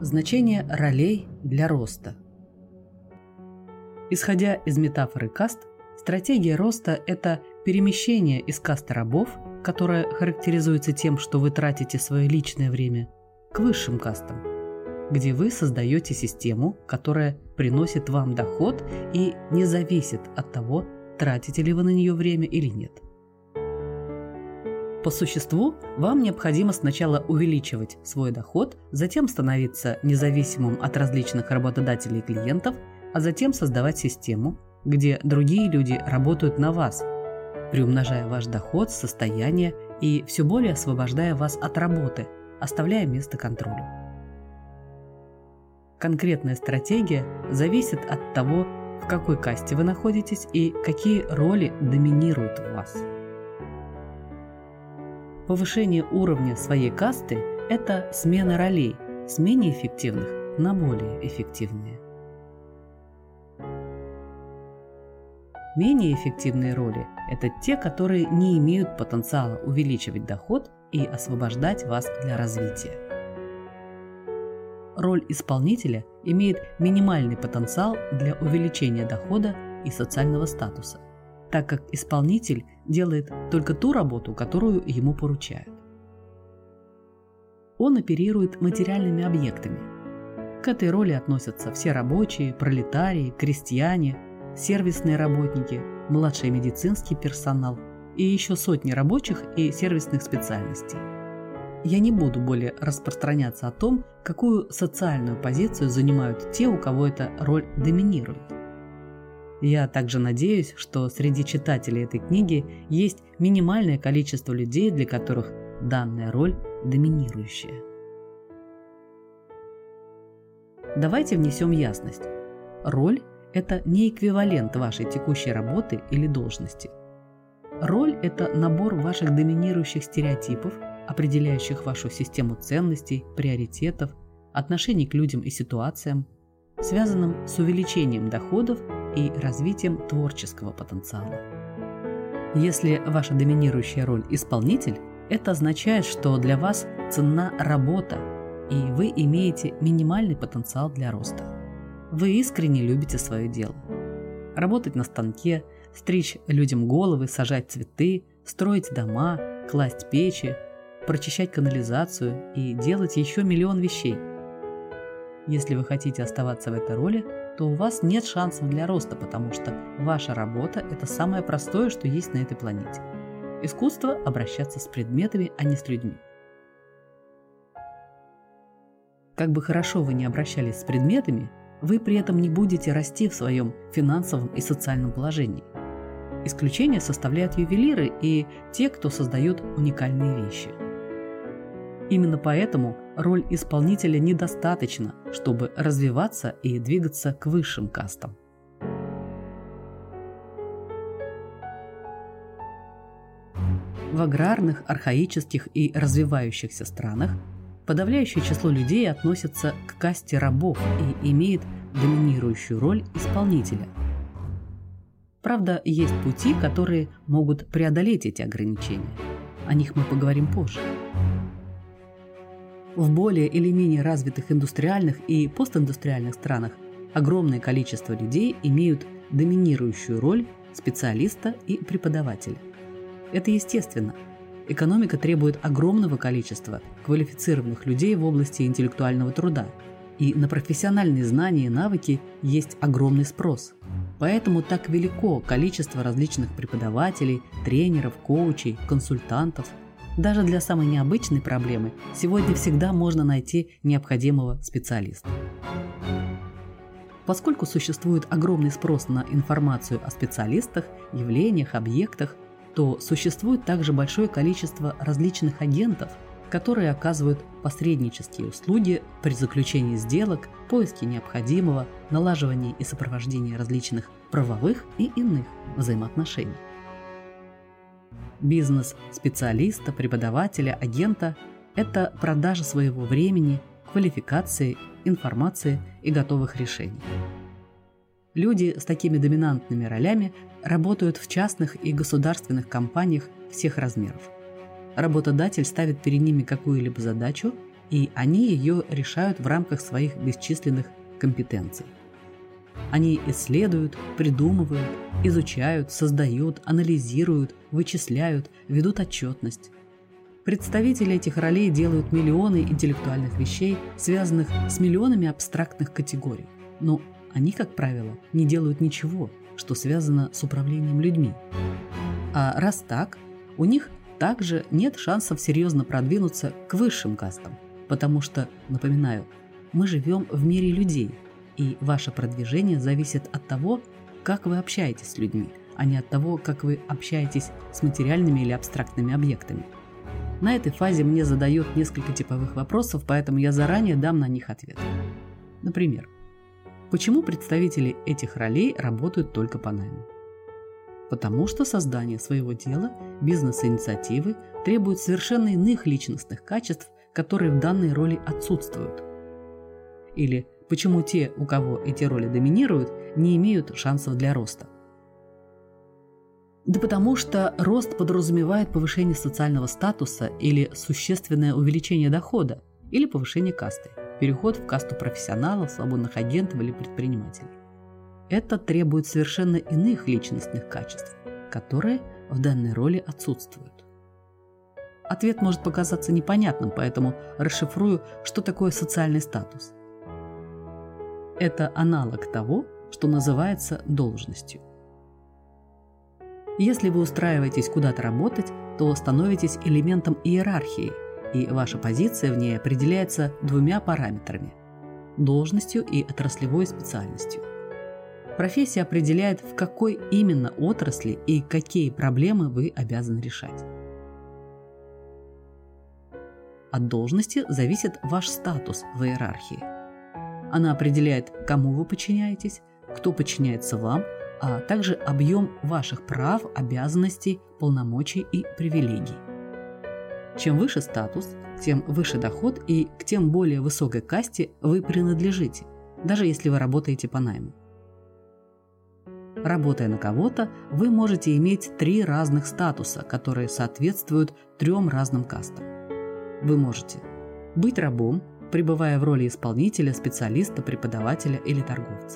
Значение ролей для роста. Исходя из метафоры каст, стратегия роста – это перемещение из касты рабов, которая характеризуется тем, что вы тратите свое личное время, к высшим кастам, где вы создаете систему, которая приносит вам доход и не зависит от того, тратите ли вы на нее время или нет. По существу, вам необходимо сначала увеличивать свой доход, затем становиться независимым от различных работодателей и клиентов, а затем создавать систему, где другие люди работают на вас, приумножая ваш доход, состояние и все более освобождая вас от работы, оставляя место контролю. Конкретная стратегия зависит от того, в какой касте вы находитесь и какие роли доминируют в вас. Повышение уровня своей касты – это смена ролей с менее эффективных на более эффективные. Менее эффективные роли – это те, которые не имеют потенциала увеличивать доход и освобождать вас для развития. Роль исполнителя имеет минимальный потенциал для увеличения дохода и социального статуса, так как исполнитель делает только ту работу, которую ему поручают. Он оперирует материальными объектами. К этой роли относятся все рабочие, пролетарии, крестьяне, сервисные работники, младший медицинский персонал и еще сотни рабочих и сервисных специальностей. Я не буду более распространяться о том, какую социальную позицию занимают те, у кого эта роль доминирует. Я также надеюсь, что среди читателей этой книги есть минимальное количество людей, для которых данная роль доминирующая. Давайте внесем ясность. Роль – это не эквивалент вашей текущей работы или должности. Роль – это набор ваших доминирующих стереотипов, определяющих вашу систему ценностей, приоритетов, отношений к людям и ситуациям, связанным с увеличением доходов и развитием творческого потенциала. Если ваша доминирующая роль – исполнитель, это означает, что для вас ценна работа, и вы имеете минимальный потенциал для роста. Вы искренне любите свое дело. Работать на станке, стричь людям головы, сажать цветы, строить дома, класть печи, прочищать канализацию и делать еще миллион вещей. Если вы хотите оставаться в этой роли, то у вас нет шансов для роста, потому что ваша работа – это самое простое, что есть на этой планете. Искусство – обращаться с предметами, а не с людьми. Как бы хорошо вы ни обращались с предметами, вы при этом не будете расти в своем финансовом и социальном положении. Исключение составляют ювелиры и те, кто создает уникальные вещи. Именно поэтому роль исполнителя недостаточна, чтобы развиваться и двигаться к высшим кастам. В аграрных, архаических и развивающихся странах подавляющее число людей относится к касте рабов и имеет доминирующую роль исполнителя. Правда, есть пути, которые могут преодолеть эти ограничения. О них мы поговорим позже. В более или менее развитых индустриальных и постиндустриальных странах огромное количество людей имеют доминирующую роль специалиста и преподавателя. Это естественно. Экономика требует огромного количества квалифицированных людей в области интеллектуального труда, и на профессиональные знания и навыки есть огромный спрос. Поэтому так велико количество различных преподавателей, тренеров, коучей, консультантов. Даже для самой необычной проблемы сегодня всегда можно найти необходимого специалиста. Поскольку существует огромный спрос на информацию о специалистах, явлениях, объектах, то существует также большое количество различных агентов, которые оказывают посреднические услуги при заключении сделок, поиске необходимого, налаживании и сопровождении различных правовых и иных взаимоотношений. Бизнес специалиста, преподавателя, агента – это продажа своего времени, квалификации, информации и готовых решений. Люди с такими доминантными ролями работают в частных и государственных компаниях всех размеров. Работодатель ставит перед ними какую-либо задачу, и они ее решают в рамках своих бесчисленных компетенций. Они исследуют, придумывают, изучают, создают, анализируют, вычисляют, ведут отчетность. Представители этих ролей делают миллионы интеллектуальных вещей, связанных с миллионами абстрактных категорий. Но они, как правило, не делают ничего, что связано с управлением людьми. А раз так, у них также нет шансов серьезно продвинуться к высшим кастам, потому что, напоминаю, мы живем в мире людей, и ваше продвижение зависит от того, как вы общаетесь с людьми, а не от того, как вы общаетесь с материальными или абстрактными объектами. На этой фазе мне задают несколько типовых вопросов, поэтому я заранее дам на них ответ. Например, почему представители этих ролей работают только по найму? Потому что создание своего дела, бизнес-инициативы требует совершенно иных личностных качеств, которые в данной роли отсутствуют. Или почему те, у кого эти роли доминируют, не имеют шансов для роста? Да потому что рост подразумевает повышение социального статуса или существенное увеличение дохода, или повышение касты, переход в касту профессионалов, свободных агентов или предпринимателей. Это требует совершенно иных личностных качеств, которые в данной роли отсутствуют. Ответ может показаться непонятным, поэтому расшифрую, что такое социальный статус. Это аналог того, что называется должностью. Если вы устраиваетесь куда-то работать, то становитесь элементом иерархии, и ваша позиция в ней определяется двумя параметрами – должностью и отраслевой специальностью. Профессия определяет, в какой именно отрасли и какие проблемы вы обязаны решать. От должности зависит ваш статус в иерархии. Она определяет, кому вы подчиняетесь, кто подчиняется вам, а также объем ваших прав, обязанностей, полномочий и привилегий. Чем выше статус, тем выше доход и к тем более высокой касте вы принадлежите, даже если вы работаете по найму. Работая на кого-то, вы можете иметь 3 разных статуса, которые соответствуют 3 разным кастам. Вы можете быть рабом, пребывая в роли исполнителя, специалиста, преподавателя или торговца.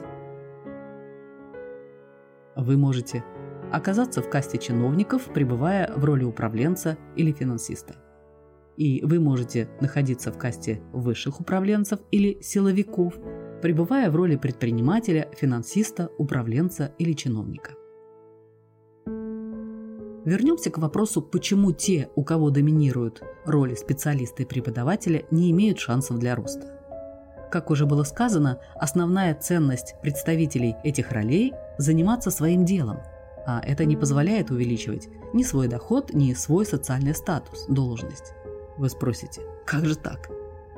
Вы можете оказаться в касте чиновников, пребывая в роли управленца или финансиста. И вы можете находиться в касте высших управленцев или силовиков, пребывая в роли предпринимателя, финансиста, управленца или чиновника. Вернемся к вопросу, почему те, у кого доминируют роли специалиста и преподавателя, не имеют шансов для роста. Как уже было сказано, основная ценность представителей этих ролей – заниматься своим делом, а это не позволяет увеличивать ни свой доход, ни свой социальный статус, должность. Вы спросите, как же так?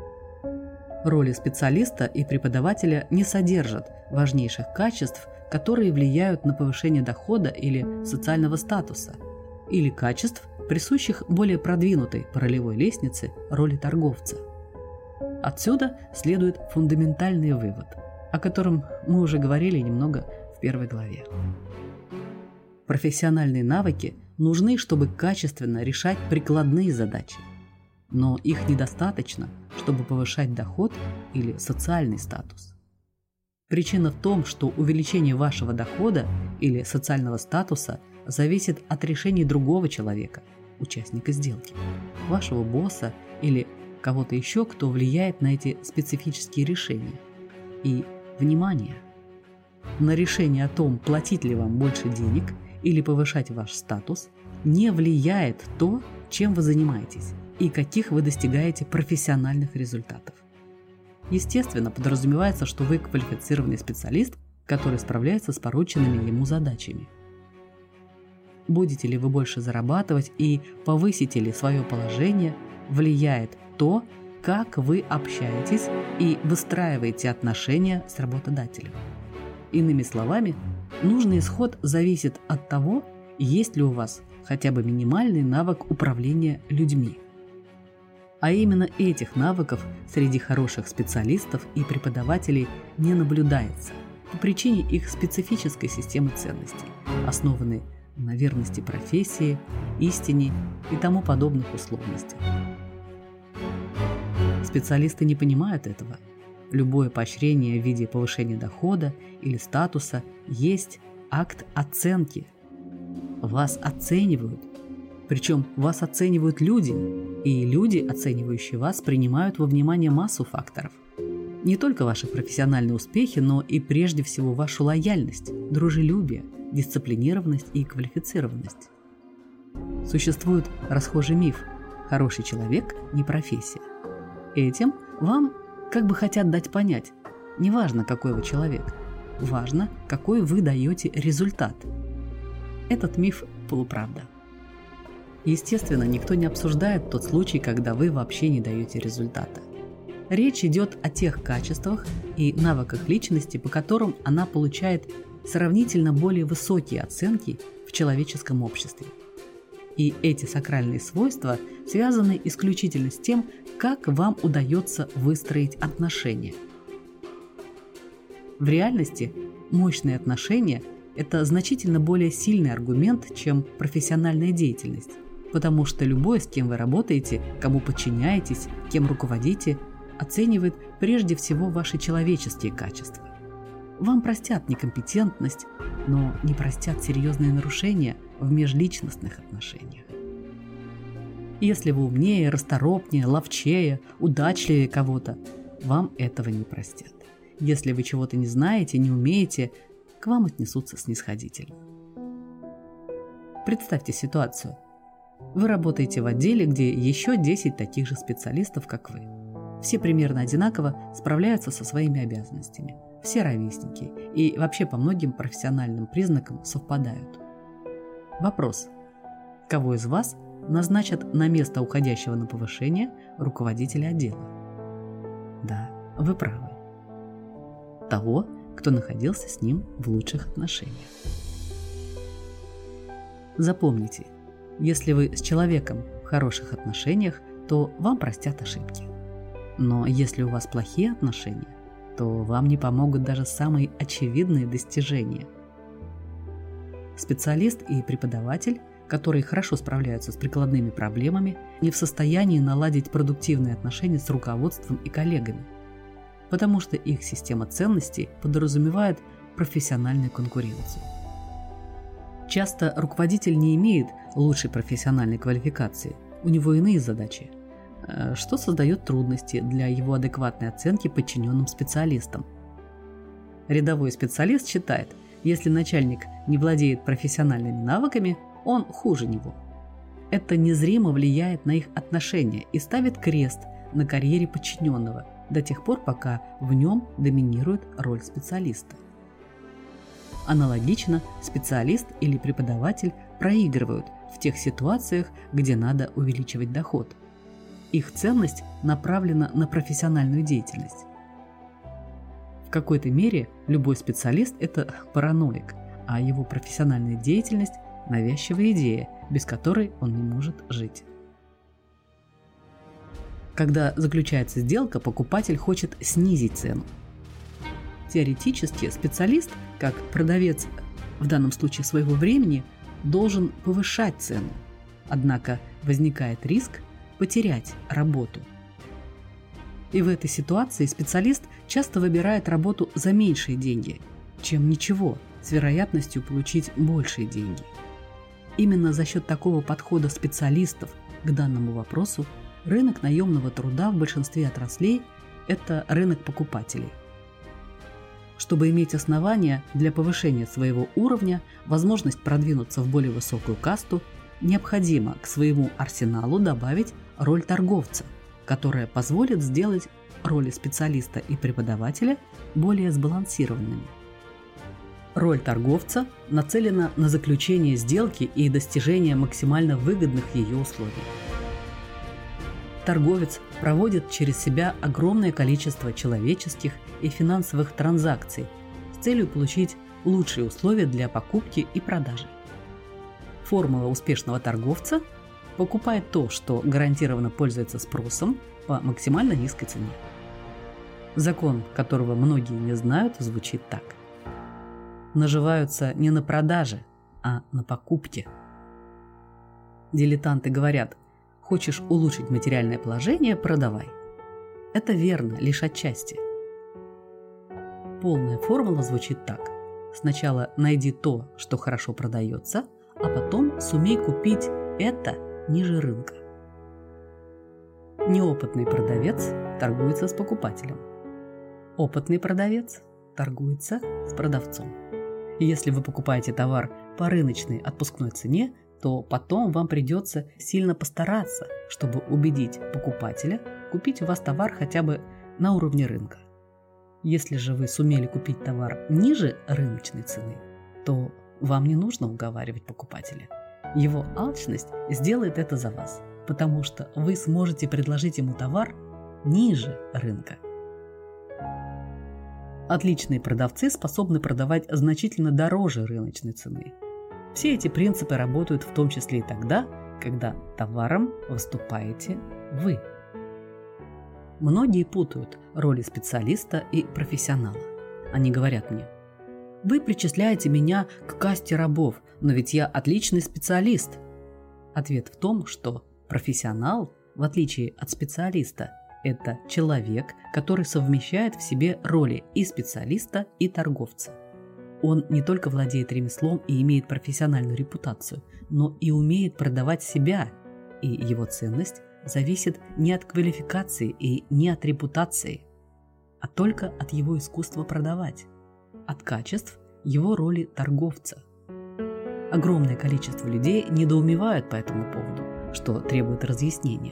Роли специалиста и преподавателя не содержат важнейших качеств, которые влияют на повышение дохода или социального статуса, или качеств, присущих более продвинутой по ролевой лестнице роли торговца. Отсюда следует фундаментальный вывод, о котором мы уже говорили немного в первой главе. Профессиональные навыки нужны, чтобы качественно решать прикладные задачи, но их недостаточно, чтобы повышать доход или социальный статус. Причина в том, что увеличение вашего дохода или социального статуса зависит от решений другого человека, участника сделки, вашего босса или кого-то еще, кто влияет на эти специфические решения. И, внимание, на решение о том, платить ли вам больше денег или повышать ваш статус, не влияет то, чем вы занимаетесь и каких вы достигаете профессиональных результатов. Естественно, подразумевается, что вы квалифицированный специалист, который справляется с порученными ему задачами. Будете ли вы больше зарабатывать и повысите ли свое положение, влияет то, как вы общаетесь и выстраиваете отношения с работодателем. Иными словами, нужный исход зависит от того, есть ли у вас хотя бы минимальный навык управления людьми. А именно этих навыков среди хороших специалистов и преподавателей не наблюдается по причине их специфической системы ценностей, основанной на верности профессии, истине и тому подобных условностях. Специалисты не понимают этого. Любое поощрение в виде повышения дохода или статуса есть акт оценки. Вас оценивают. Причем вас оценивают люди, и люди, оценивающие вас, принимают во внимание массу факторов. Не только ваши профессиональные успехи, но и прежде всего вашу лояльность, дружелюбие, дисциплинированность и квалифицированность. Существует расхожий миф «хороший человек – не профессия». Этим вам как бы хотят дать понять, неважно, какой вы человек, важно, какой вы даете результат. Этот миф – полуправда. Естественно, никто не обсуждает тот случай, когда вы вообще не даете результата. Речь идет о тех качествах и навыках личности, по которым она получает сравнительно более высокие оценки в человеческом обществе. И эти сакральные свойства связаны исключительно с тем, как вам удается выстроить отношения. В реальности мощные отношения – это значительно более сильный аргумент, чем профессиональная деятельность, потому что любой, с кем вы работаете, кому подчиняетесь, кем руководите, оценивает прежде всего ваши человеческие качества. Вам простят некомпетентность, но не простят серьезные нарушения в межличностных отношениях. Если вы умнее, расторопнее, ловчее, удачливее кого-то, вам этого не простят. Если вы чего-то не знаете, не умеете, к вам отнесутся снисходительно. Представьте ситуацию. Вы работаете в отделе, где еще 10 таких же специалистов, как вы. Все примерно одинаково справляются со своими обязанностями. Все ровесники и вообще по многим профессиональным признакам совпадают. Вопрос. Кого из вас назначат на место уходящего на повышение руководителя отдела? Да, вы правы. Того, кто находился с ним в лучших отношениях. Запомните, если вы с человеком в хороших отношениях, то вам простят ошибки. Но если у вас плохие отношения, то вам не помогут даже самые очевидные достижения. Специалист и преподаватель, которые хорошо справляются с прикладными проблемами, не в состоянии наладить продуктивные отношения с руководством и коллегами, потому что их система ценностей подразумевает профессиональную конкуренцию. Часто руководитель не имеет лучшей профессиональной квалификации, у него иные задачи, что создает трудности для его адекватной оценки подчиненным специалистам. Рядовой специалист считает, если начальник не владеет профессиональными навыками, он хуже него. Это незримо влияет на их отношения и ставит крест на карьере подчиненного до тех пор, пока в нем доминирует роль специалиста. Аналогично специалист или преподаватель проигрывают в тех ситуациях, где надо увеличивать доход. Их ценность направлена на профессиональную деятельность. В какой-то мере любой специалист – это параноик, а его профессиональная деятельность – навязчивая идея, без которой он не может жить. Когда заключается сделка, покупатель хочет снизить цену. Теоретически специалист, как продавец в данном случае своего времени, должен повышать цену. Однако возникает риск потерять работу. И в этой ситуации специалист часто выбирает работу за меньшие деньги, чем ничего, с вероятностью получить большие деньги. Именно за счет такого подхода специалистов к данному вопросу рынок наемного труда в большинстве отраслей – это рынок покупателей. Чтобы иметь основания для повышения своего уровня, возможность продвинуться в более высокую касту, необходимо к своему арсеналу добавить роль торговца, которая позволит сделать роли специалиста и преподавателя более сбалансированными. Роль торговца нацелена на заключение сделки и достижение максимально выгодных ее условий. Торговец проводит через себя огромное количество человеческих и финансовых транзакций с целью получить лучшие условия для покупки и продажи. Формула успешного торговца – покупает то, что гарантированно пользуется спросом по максимально низкой цене. Закон, которого многие не знают, звучит так. Наживаются не на продаже, а на покупке. Дилетанты говорят: хочешь улучшить материальное положение – продавай. Это верно лишь отчасти. Полная формула звучит так. Сначала найди то, что хорошо продается, а потом сумей купить это ниже рынка. Неопытный продавец торгуется с покупателем. Опытный продавец торгуется с продавцом. И если вы покупаете товар по рыночной отпускной цене, то потом вам придется сильно постараться, чтобы убедить покупателя купить у вас товар хотя бы на уровне рынка. Если же вы сумели купить товар ниже рыночной цены, то вам не нужно уговаривать покупателя. Его алчность сделает это за вас, потому что вы сможете предложить ему товар ниже рынка. Отличные продавцы способны продавать значительно дороже рыночной цены. Все эти принципы работают в том числе и тогда, когда товаром выступаете вы. Многие путают роли специалиста и профессионала. Они говорят мне: «Вы причисляете меня к касте рабов, но ведь я отличный специалист». Ответ в том, что профессионал, в отличие от специалиста, это человек, который совмещает в себе роли и специалиста, и торговца. Он не только владеет ремеслом и имеет профессиональную репутацию, но и умеет продавать себя, и его ценность зависит не от квалификации и не от репутации, а только от его искусства продавать, от качеств его роли торговца. Огромное количество людей недоумевают по этому поводу, что требует разъяснения.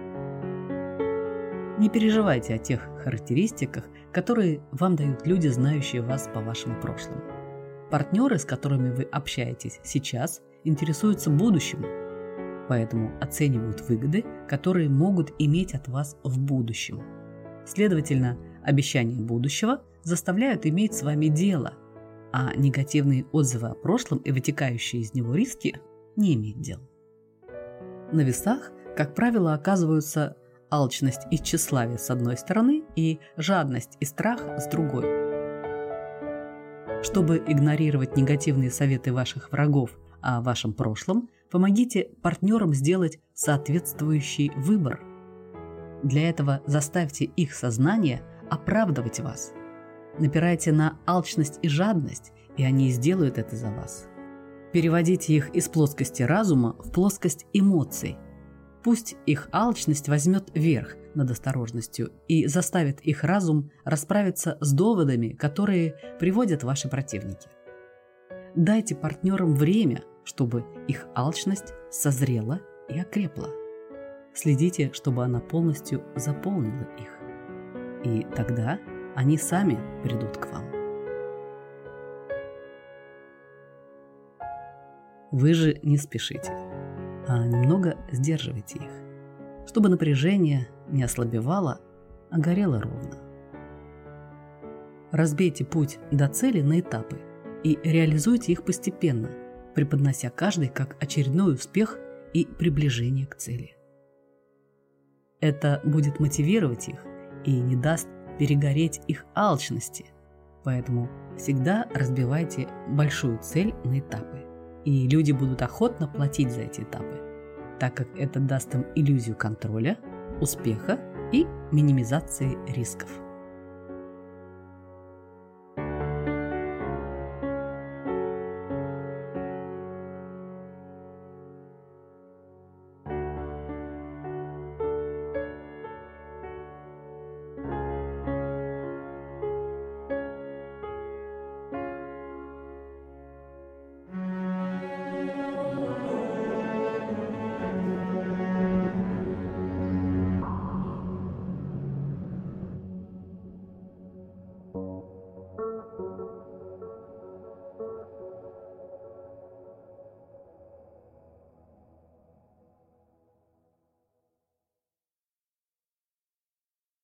Не переживайте о тех характеристиках, которые вам дают люди, знающие вас по вашему прошлому. Партнеры, с которыми вы общаетесь сейчас, интересуются будущим, поэтому оценивают выгоды, которые могут иметь от вас в будущем. Следовательно, обещания будущего заставляют иметь с вами дело, а негативные отзывы о прошлом и вытекающие из него риски не иметь дел. На весах, как правило, оказываются алчность и тщеславие с одной стороны и жадность и страх с другой. Чтобы игнорировать негативные советы ваших врагов о вашем прошлом, помогите партнерам сделать соответствующий выбор. Для этого заставьте их сознание оправдывать вас. Напирайте на алчность и жадность, и они сделают это за вас. Переводите их из плоскости разума в плоскость эмоций. Пусть их алчность возьмет верх над осторожностью и заставит их разум расправиться с доводами, которые приводят ваши противники. Дайте партнерам время, чтобы их алчность созрела и окрепла. Следите, чтобы она полностью заполнила их. И тогда они сами придут к вам. Вы же не спешите, а немного сдерживайте их, чтобы напряжение не ослабевало, а горело ровно. Разбейте путь до цели на этапы и реализуйте их постепенно, преподнося каждый как очередной успех и приближение к цели. Это будет мотивировать их и не даст перегореть их алчности, поэтому всегда разбивайте большую цель на этапы. И люди будут охотно платить за эти этапы, так как это даст им иллюзию контроля, успеха и минимизации рисков.